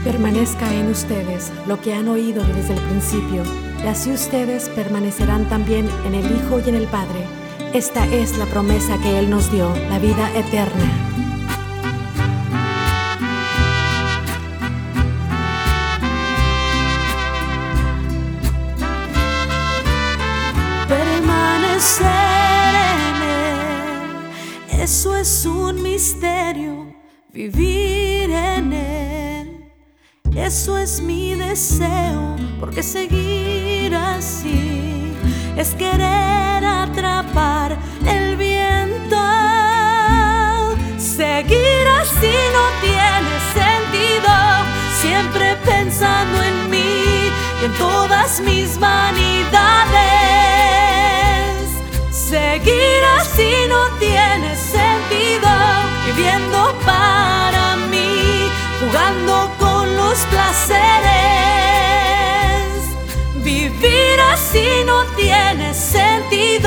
Permanezca en ustedes lo que han oído desde el principio, y así ustedes permanecerán también en el Hijo y en el Padre. Esta es la promesa que Él nos dio, la vida eterna. Permanecer en Él, eso es un misterio. Vivir en Él, eso es mi deseo, porque seguir así es querer atrapar el viento. Seguir así no tiene sentido, siempre pensando en mí y en todas mis vanidades. Seguir así no tiene sentido, viviendo para mí, jugando con los placeres. Vivir así no tiene sentido.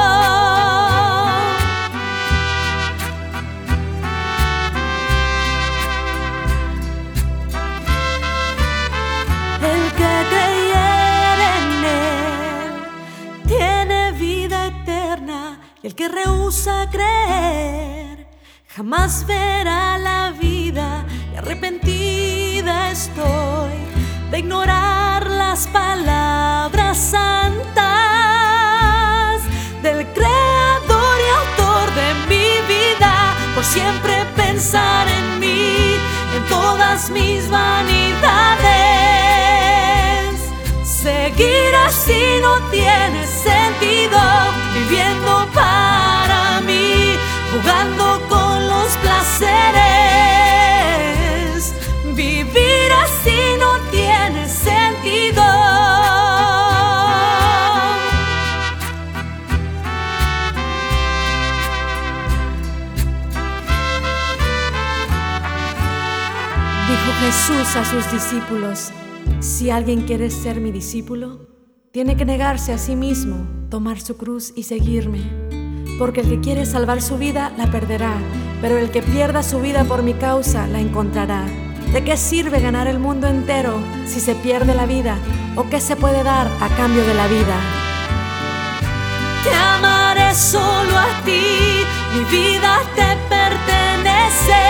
El que creyere en Él tiene vida eterna, y el que rehúsa creer jamás verá la vida. Y arrepentida estoy de ignorar las palabras santas del Creador y Autor de mi vida, por siempre pensar en mí, en todas mis vanidades. Seguir así no tiene sentido, viviendo para mí, jugando con los placeres. Vivir así no tiene sentido. Dijo Jesús a sus discípulos: si alguien quiere ser mi discípulo, tiene que negarse a sí mismo, tomar su cruz y seguirme. Porque el que quiere salvar su vida, la perderá, pero el que pierda su vida por mi causa, la encontrará. ¿De qué sirve ganar el mundo entero si se pierde la vida? ¿O qué se puede dar a cambio de la vida? Te amaré solo a ti, mi vida te pertenece.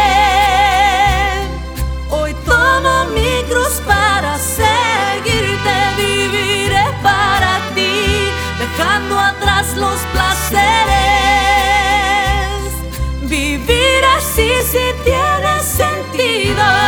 Hoy tomo mi cruz para seguirte, viviré para ti, dejando atrás los placeres. Vivir así sí tiene sentido.